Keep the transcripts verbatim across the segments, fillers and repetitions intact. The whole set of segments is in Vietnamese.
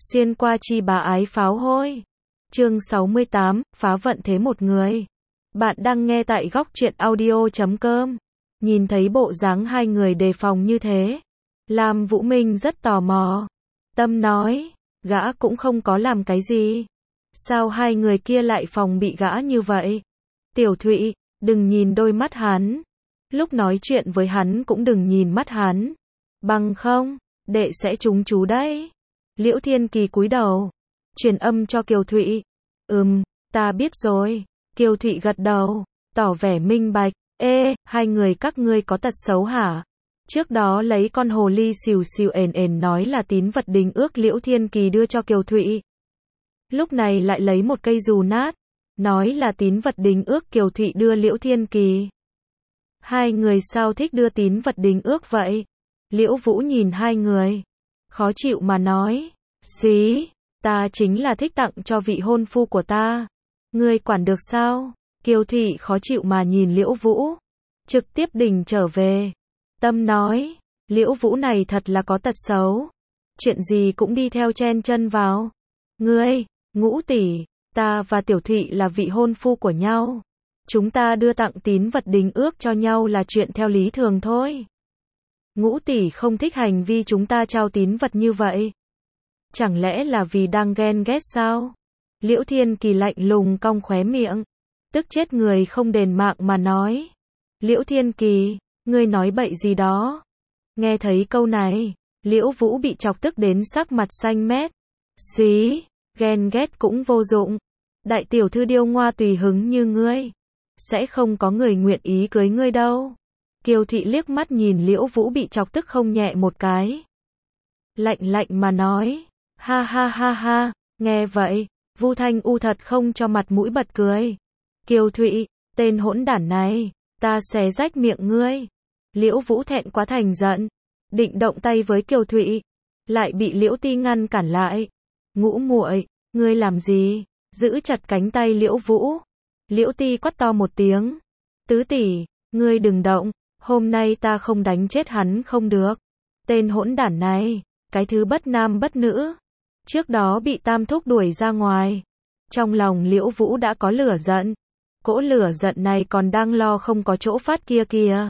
Xuyên qua chi bá ái pháo hôi. Chương sáu mươi tám, phá vận thế một người. Bạn đang nghe tại góc truyện audio chấm com. Nhìn thấy bộ dáng hai người đề phòng như thế, Lam Vũ Minh rất tò mò. Tâm nói, gã cũng không có làm cái gì. Sao hai người kia lại phòng bị gã như vậy? Tiểu Thụy, đừng nhìn đôi mắt hắn. Lúc nói chuyện với hắn cũng đừng nhìn mắt hắn. Bằng không, đệ sẽ trúng chú đấy. Liễu Thiên Kỳ cúi đầu, truyền âm cho Kiều Thụy. Ừm, ta biết rồi. Kiều Thụy gật đầu, tỏ vẻ minh bạch. Ê, hai người các ngươi có tật xấu hả? Trước đó lấy con hồ ly xìu xìu ền ền nói là tín vật đính ước Liễu Thiên Kỳ đưa cho Kiều Thụy. Lúc này lại lấy một cây dù nát, nói là tín vật đính ước Kiều Thụy đưa Liễu Thiên Kỳ. Hai người sao thích đưa tín vật đính ước vậy? Liễu Vũ nhìn hai người, khó chịu mà nói, xí, ta chính là thích tặng cho vị hôn phu của ta. Ngươi quản được sao? Kiều Thụy khó chịu mà nhìn Liễu Vũ, trực tiếp đình trở về. Tâm nói, Liễu Vũ này thật là có tật xấu. Chuyện gì cũng đi theo chen chân vào. Ngươi, Ngũ tỷ, ta và Tiểu Thụy là vị hôn phu của nhau. Chúng ta đưa tặng tín vật đính ước cho nhau là chuyện theo lý thường thôi. Ngũ tỷ không thích hành vi chúng ta trao tín vật như vậy. Chẳng lẽ là vì đang ghen ghét sao? Liễu Thiên Kỳ lạnh lùng cong khóe miệng, tức chết người không đền mạng mà nói. Liễu Thiên Kỳ, ngươi nói bậy gì đó? Nghe thấy câu này, Liễu Vũ bị chọc tức đến sắc mặt xanh mét. Xí, ghen ghét cũng vô dụng. Đại tiểu thư điêu ngoa tùy hứng như ngươi, sẽ không có người nguyện ý cưới ngươi đâu. Kiều Thị liếc mắt nhìn Liễu Vũ bị chọc tức không nhẹ một cái. Lạnh lạnh mà nói, ha ha ha ha, nghe vậy, Vu Thanh U thật không cho mặt mũi bật cười. Kiều Thụy, tên hỗn đản này, ta xé rách miệng ngươi. Liễu Vũ thẹn quá thành giận, định động tay với Kiều Thụy, lại bị Liễu Ti ngăn cản lại. Ngũ muội, ngươi làm gì? Giữ chặt cánh tay Liễu Vũ. Liễu Ti quát to một tiếng. Tứ tỷ, ngươi đừng động, hôm nay ta không đánh chết hắn không được. Tên hỗn đản này, cái thứ bất nam bất nữ, trước đó bị Tam Thúc đuổi ra ngoài. Trong lòng Liễu Vũ đã có lửa giận. Cỗ lửa giận này còn đang lo không có chỗ phát kia kìa.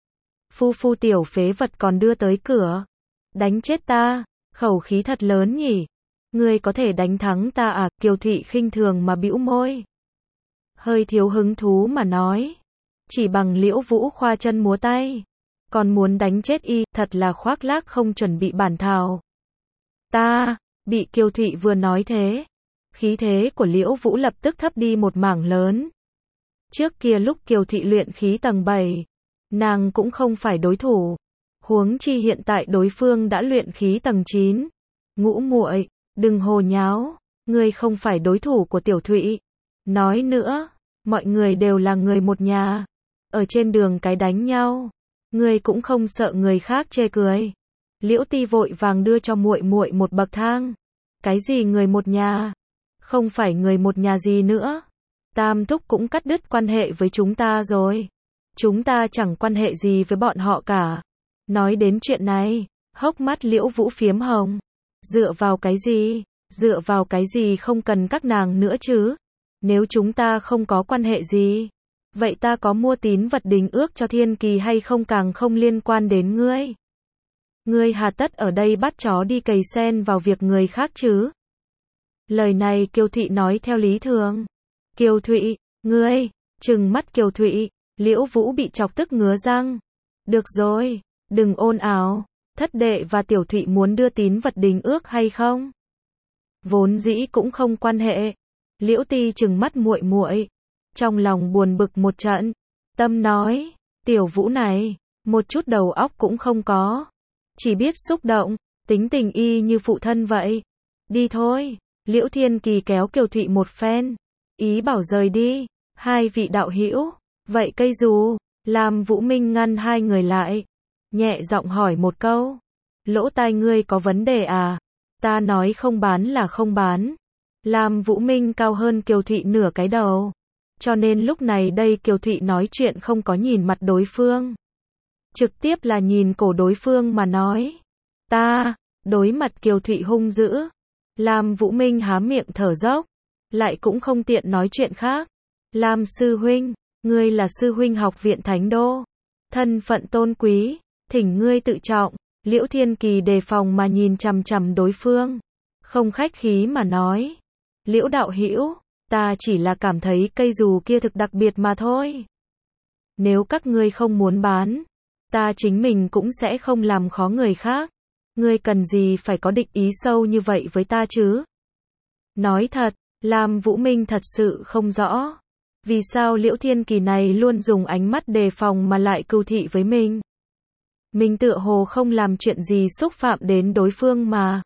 Phu phu tiểu phế vật còn đưa tới cửa. Đánh chết ta, khẩu khí thật lớn nhỉ. Ngươi có thể đánh thắng ta à? Kiều Thụy khinh thường mà bĩu môi, hơi thiếu hứng thú mà nói. Chỉ bằng Liễu Vũ khoa chân múa tay, còn muốn đánh chết y, thật là khoác lác không chuẩn bị bản thảo. Ta, bị Kiều Thụy vừa nói thế, khí thế của Liễu Vũ lập tức thấp đi một mảng lớn. Trước kia lúc Kiều Thụy luyện khí tầng bảy, nàng cũng không phải đối thủ. Huống chi hiện tại đối phương đã luyện khí tầng chín. Ngũ muội, đừng hồ nháo, ngươi không phải đối thủ của Tiểu Thụy. Nói nữa, mọi người đều là người một nhà, ở trên đường cái đánh nhau, ngươi cũng không sợ người khác chê cười. Liễu Ti vội vàng đưa cho muội muội một bậc thang. Cái gì người một nhà? Không phải người một nhà gì nữa. Tam Thúc cũng cắt đứt quan hệ với chúng ta rồi. Chúng ta chẳng quan hệ gì với bọn họ cả. Nói đến chuyện này, hốc mắt Liễu Vũ phiếm hồng. Dựa vào cái gì? Dựa vào cái gì không cần các nàng nữa chứ? Nếu chúng ta không có quan hệ gì, vậy ta có mua tín vật đính ước cho Thiên Kỳ hay không càng không liên quan đến ngươi. Ngươi hà tất ở đây bắt chó đi cày sen vào việc người khác chứ? Lời này Kiều Thụy nói theo lý thường. Kiều Thụy, ngươi, trừng mắt Kiều Thụy, Liễu Vũ bị chọc tức ngứa răng. Được rồi, đừng ồn ào, thất đệ và Tiểu Thụy muốn đưa tín vật đính ước hay không? Vốn dĩ cũng không quan hệ. Liễu Ti trừng mắt muội muội, trong lòng buồn bực một trận. Tâm nói, Tiểu Vũ này, một chút đầu óc cũng không có, chỉ biết xúc động, tính tình y như phụ thân vậy. Đi thôi. Liễu Thiên Kỳ kéo Kiều Thụy một phen, ý bảo rời đi. Hai vị đạo hữu, vậy cây dù? Lam Vũ Minh ngăn hai người lại, nhẹ giọng hỏi một câu. Lỗ tai ngươi có vấn đề à? Ta nói không bán là không bán. Lam Vũ Minh cao hơn Kiều Thụy nửa cái đầu, cho nên lúc này đây Kiều Thụy nói chuyện không có nhìn mặt đối phương, trực tiếp là nhìn cổ đối phương mà nói. Ta, đối mặt Kiều Thụy hung dữ, Lam Vũ Minh há miệng thở dốc, lại cũng không tiện nói chuyện khác. Lam sư huynh, ngươi là sư huynh học viện Thánh Đô, thân phận tôn quý, thỉnh ngươi tự trọng. Liễu Thiên Kỳ đề phòng mà nhìn chằm chằm đối phương, không khách khí mà nói. Liễu đạo hữu, ta chỉ là cảm thấy cây dù kia thực đặc biệt mà thôi. Nếu các ngươi không muốn bán, ta chính mình cũng sẽ không làm khó người khác. Ngươi cần gì phải có định ý sâu như vậy với ta chứ? Nói thật, Lam Vũ Minh thật sự không rõ. Vì sao Liễu Thiên Kỳ này luôn dùng ánh mắt đề phòng mà lại cừu thị với mình? Mình tựa hồ không làm chuyện gì xúc phạm đến đối phương mà.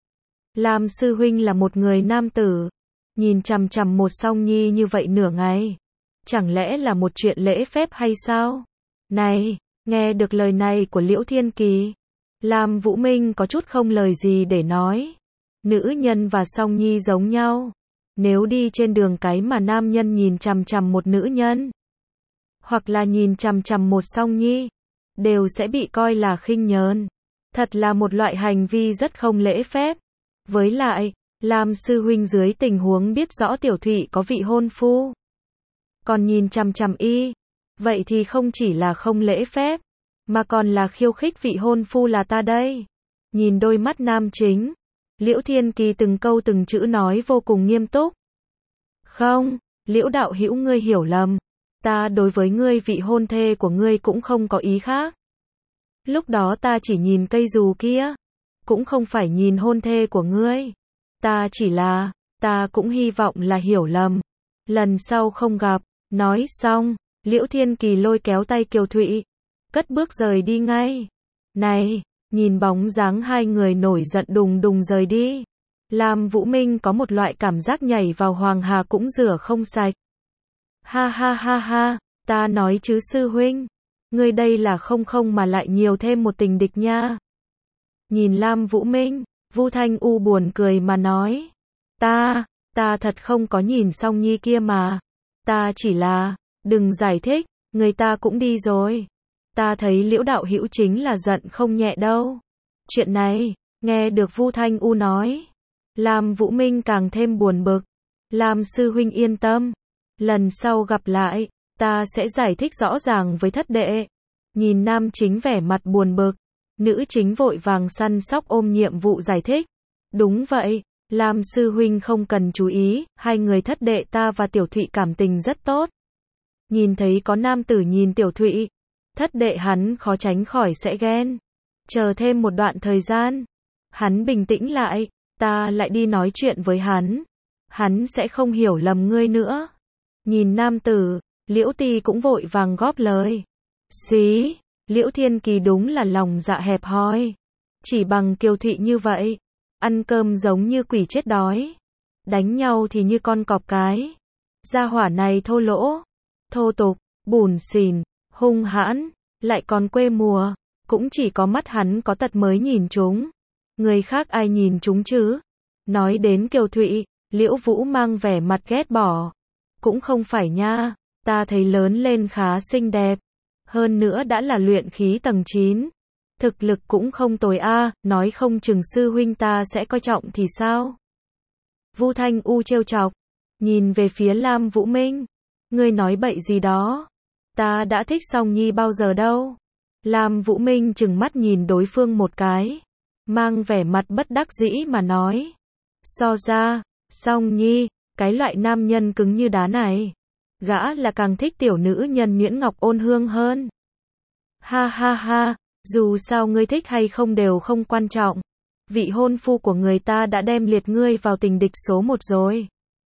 Lam sư huynh là một người nam tử, nhìn chằm chằm một song nhi như vậy nửa ngày. Chẳng lẽ là một chuyện lễ phép hay sao? Này, nghe được lời này của Liễu Thiên Kỳ, Lam Vũ Minh có chút không lời gì để nói. Nữ nhân và song nhi giống nhau. Nếu đi trên đường cái mà nam nhân nhìn chằm chằm một nữ nhân, hoặc là nhìn chằm chằm một song nhi, đều sẽ bị coi là khinh nhờn. Thật là một loại hành vi rất không lễ phép. Với lại, Lam sư huynh dưới tình huống biết rõ Tiểu Thụy có vị hôn phu, còn nhìn chằm chằm y, vậy thì không chỉ là không lễ phép, mà còn là khiêu khích vị hôn phu là ta đây. Nhìn đôi mắt nam chính, Liễu Thiên Kỳ từng câu từng chữ nói vô cùng nghiêm túc. Không, Liễu đạo hữu ngươi hiểu lầm. Ta đối với ngươi vị hôn thê của ngươi cũng không có ý khác. Lúc đó ta chỉ nhìn cây dù kia, cũng không phải nhìn hôn thê của ngươi. Ta chỉ là, ta cũng hy vọng là hiểu lầm. Lần sau không gặp. Nói xong, Liễu Thiên Kỳ lôi kéo tay Kiều Thụy, cất bước rời đi ngay. Này, nhìn bóng dáng hai người nổi giận đùng đùng rời đi, Lam Vũ Minh có một loại cảm giác nhảy vào hoàng hà cũng rửa không sạch. Ha ha ha ha, ta nói chứ sư huynh, ngươi đây là không không mà lại nhiều thêm một tình địch nha. Nhìn Lam Vũ Minh, Vu Thanh U buồn cười mà nói, ta, ta thật không có nhìn Song Nhi kia mà. Ta chỉ là, đừng giải thích, người ta cũng đi rồi. Ta thấy Liễu đạo hữu chính là giận không nhẹ đâu. Chuyện này, nghe được Vu Thanh U nói, Lam Vũ Minh càng thêm buồn bực. Lam sư huynh yên tâm, lần sau gặp lại, ta sẽ giải thích rõ ràng với thất đệ. Nhìn nam chính vẻ mặt buồn bực, nữ chính vội vàng săn sóc ôm nhiệm vụ giải thích. Đúng vậy, Lam sư huynh không cần chú ý, hai người thất đệ ta và Tiểu Thụy cảm tình rất tốt. Nhìn thấy có nam tử nhìn Tiểu Thụy, thất đệ hắn khó tránh khỏi sẽ ghen. Chờ thêm một đoạn thời gian, hắn bình tĩnh lại, ta lại đi nói chuyện với hắn. Hắn sẽ không hiểu lầm ngươi nữa. Nhìn nam tử, Liễu Tì cũng vội vàng góp lời. Xí, Liễu Thiên Kỳ đúng là lòng dạ hẹp hòi. Chỉ bằng Kiều Thụy như vậy, ăn cơm giống như quỷ chết đói, đánh nhau thì như con cọp cái. Gia hỏa này thô lỗ, thô tục, bủn xỉn, hung hãn, lại còn quê mùa, cũng chỉ có mắt hắn có tật mới nhìn chúng. Người khác ai nhìn chúng chứ? Nói đến Kiều Thụy, Liễu Vũ mang vẻ mặt ghét bỏ. Cũng không phải nha, ta thấy lớn lên khá xinh đẹp, hơn nữa đã là luyện khí tầng chín. Thực lực cũng không tồi a, nói không chừng sư huynh ta sẽ coi trọng thì sao? Vu Thanh U trêu chọc, nhìn về phía Lam Vũ Minh. Ngươi nói bậy gì đó? Ta đã thích Song Nhi bao giờ đâu? Lam Vũ Minh trừng mắt nhìn đối phương một cái, mang vẻ mặt bất đắc dĩ mà nói. So ra, Song Nhi, cái loại nam nhân cứng như đá này, gã là càng thích tiểu nữ nhân nhuyễn ngọc ôn hương hơn. Ha ha ha. Dù sao ngươi thích hay không đều không quan trọng. Vị hôn phu của người ta đã đem liệt ngươi vào tình địch số một rồi.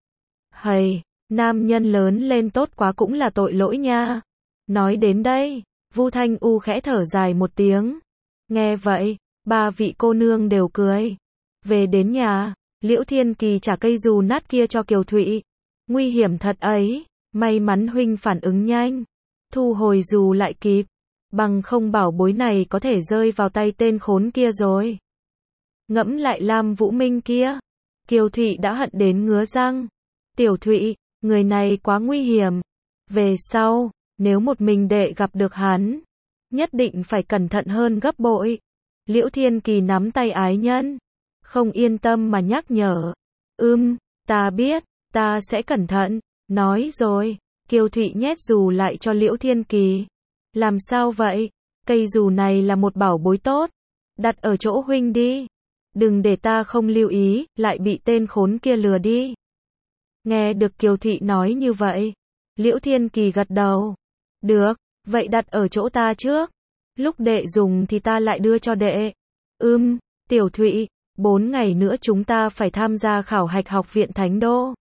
Hầy, nam nhân lớn lên tốt quá cũng là tội lỗi nha. Nói đến đây, Vu Thanh U khẽ thở dài một tiếng. Nghe vậy, ba vị cô nương đều cười. Về đến nhà, Liễu Thiên Kỳ trả cây dù nát kia cho Kiều Thụy. Nguy hiểm thật ấy, may mắn huynh phản ứng nhanh, thu hồi dù lại kịp. Bằng không bảo bối này có thể rơi vào tay tên khốn kia rồi. Ngẫm lại Lam Vũ Minh kia, Kiều Thụy đã hận đến ngứa răng. Tiểu Thụy, người này quá nguy hiểm. Về sau, nếu một mình đệ gặp được hắn, nhất định phải cẩn thận hơn gấp bội. Liễu Thiên Kỳ nắm tay ái nhân, không yên tâm mà nhắc nhở. Ừm, ta biết, ta sẽ cẩn thận. Nói rồi, Kiều Thụy nhét dù lại cho Liễu Thiên Kỳ. Làm sao vậy? Cây dù này là một bảo bối tốt. Đặt ở chỗ huynh đi. Đừng để ta không lưu ý, lại bị tên khốn kia lừa đi. Nghe được Kiều Thụy nói như vậy, Liễu Thiên Kỳ gật đầu. Được, vậy đặt ở chỗ ta trước. Lúc đệ dùng thì ta lại đưa cho đệ. Ừm, Tiểu Thụy, bốn ngày nữa chúng ta phải tham gia khảo hạch học viện Thánh Đô.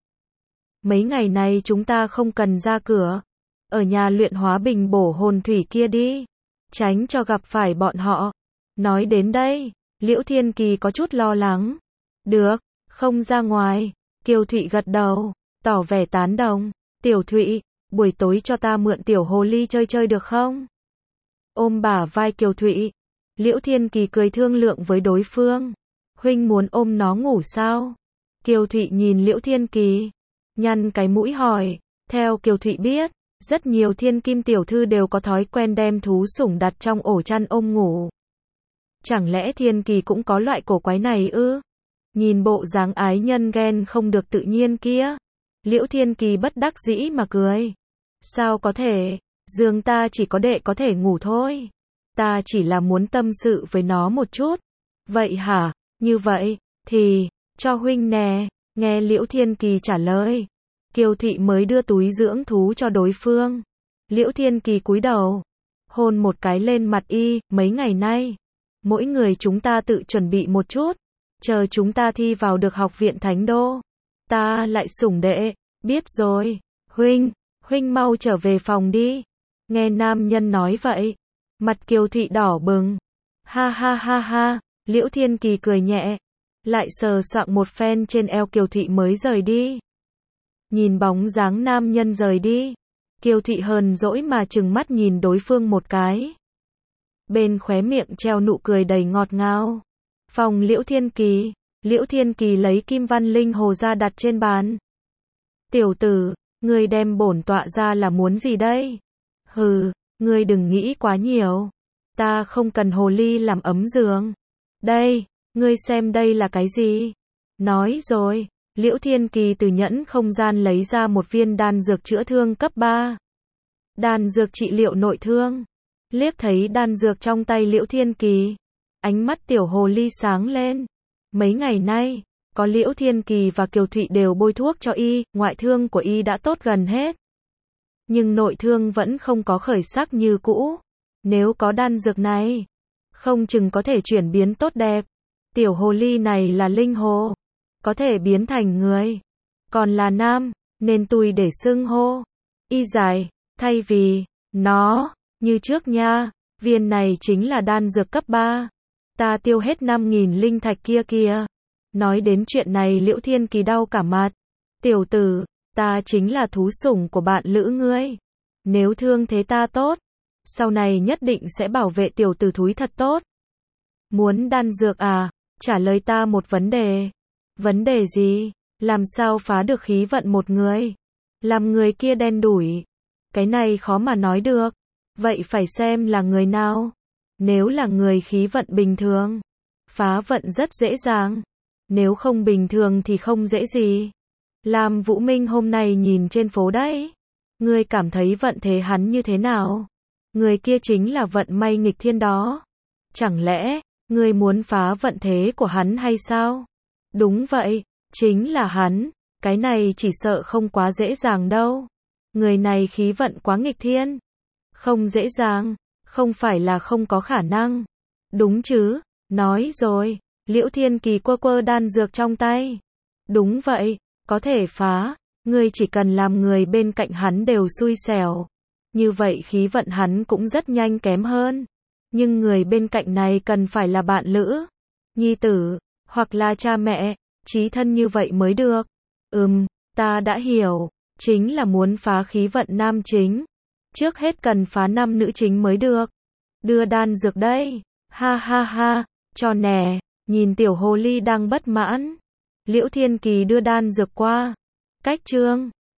Mấy ngày này chúng ta không cần ra cửa. Ở nhà luyện hóa bình bổ hồn thủy kia đi. Tránh cho gặp phải bọn họ. Nói đến đây, Liễu Thiên Kỳ có chút lo lắng. Được, không ra ngoài. Kiều Thụy gật đầu, tỏ vẻ tán đồng. Tiểu Thụy, buổi tối cho ta mượn tiểu hồ ly chơi chơi được không? Ôm bả vai Kiều Thụy, Liễu Thiên Kỳ cười thương lượng với đối phương. Huynh muốn ôm nó ngủ sao? Kiều Thụy nhìn Liễu Thiên Kỳ, nhăn cái mũi hỏi. Theo Kiều Thụy biết, rất nhiều thiên kim tiểu thư đều có thói quen đem thú sủng đặt trong ổ chăn ôm ngủ. Chẳng lẽ Thiên Kỳ cũng có loại cổ quái này ư? Nhìn bộ dáng ái nhân ghen không được tự nhiên kia, Liễu Thiên Kỳ bất đắc dĩ mà cười. Sao có thể, giường ta chỉ có đệ có thể ngủ thôi. Ta chỉ là muốn tâm sự với nó một chút. Vậy hả, như vậy, thì, cho huynh nè. Nghe Liễu Thiên Kỳ trả lời, Kiều Thụy mới đưa túi dưỡng thú cho đối phương. Liễu Thiên Kỳ cúi đầu, hôn một cái lên mặt y. Mấy ngày nay, mỗi người chúng ta tự chuẩn bị một chút. Chờ chúng ta thi vào được học viện Thánh Đô, ta lại sủng đệ. Biết rồi, huynh, huynh mau trở về phòng đi. Nghe nam nhân nói vậy, mặt Kiều Thụy đỏ bừng. Ha ha ha ha, Liễu Thiên Kỳ cười nhẹ, lại sờ soạng một phen trên eo Kiều Thụy mới rời đi. Nhìn bóng dáng nam nhân rời đi, Kiều Thụy hờn dỗi mà trừng mắt nhìn đối phương một cái. Bên khóe miệng treo nụ cười đầy ngọt ngào. Phòng Liễu Thiên Kỳ, Liễu Thiên Kỳ lấy kim văn linh hồ ra đặt trên bàn. Tiểu tử, ngươi đem bổn tọa ra là muốn gì đây? Hừ, ngươi đừng nghĩ quá nhiều. Ta không cần hồ ly làm ấm giường. Đây, ngươi xem đây là cái gì? Nói rồi, Liễu Thiên Kỳ từ nhẫn không gian lấy ra một viên đan dược chữa thương cấp ba. Đan dược trị liệu nội thương. Liếc thấy đan dược trong tay Liễu Thiên Kỳ, ánh mắt tiểu hồ ly sáng lên. Mấy ngày nay, có Liễu Thiên Kỳ và Kiều Thụy đều bôi thuốc cho y, ngoại thương của y đã tốt gần hết. Nhưng nội thương vẫn không có khởi sắc như cũ. Nếu có đan dược này, không chừng có thể chuyển biến tốt đẹp. Tiểu hồ ly này là linh hồ, có thể biến thành người. Còn là nam, nên tui để xưng hô y dài, thay vì nó, như trước nha. Viên này chính là đan dược cấp ba. Ta tiêu hết năm nghìn linh thạch kia kìa. Nói đến chuyện này Liễu Thiên Kỳ đau cả mặt. Tiểu tử, ta chính là thú sủng của bạn lữ ngươi. Nếu thương thế ta tốt, sau này nhất định sẽ bảo vệ tiểu tử thúi thật tốt. Muốn đan dược à? Trả lời ta một vấn đề. Vấn đề gì? Làm sao phá được khí vận một người? Làm người kia đen đủi. Cái này khó mà nói được. Vậy phải xem là người nào. Nếu là người khí vận bình thường, phá vận rất dễ dàng. Nếu không bình thường thì không dễ gì. Lam Vũ Minh hôm nay nhìn trên phố đấy. Ngươi cảm thấy vận thế hắn như thế nào? Người kia chính là vận may nghịch thiên đó. Chẳng lẽ, ngươi muốn phá vận thế của hắn hay sao? Đúng vậy, chính là hắn. Cái này chỉ sợ không quá dễ dàng đâu. Người này khí vận quá nghịch thiên. Không dễ dàng, không phải là không có khả năng. Đúng chứ, nói rồi. Liễu Thiên Kỳ quơ quơ đan dược trong tay. Đúng vậy, có thể phá. Ngươi chỉ cần làm người bên cạnh hắn đều xui xẻo. Như vậy khí vận hắn cũng rất nhanh kém hơn. Nhưng người bên cạnh này cần phải là bạn lữ, nhi tử, hoặc là cha mẹ, chí thân như vậy mới được. Ừm, ta đã hiểu. Chính là muốn phá khí vận nam chính. Trước hết cần phá năm nữ chính mới được. Đưa đan dược đây. Ha ha ha, cho nè. Nhìn tiểu hồ ly đang bất mãn, Liễu Thiên Kỳ đưa đan dược qua. Cách chương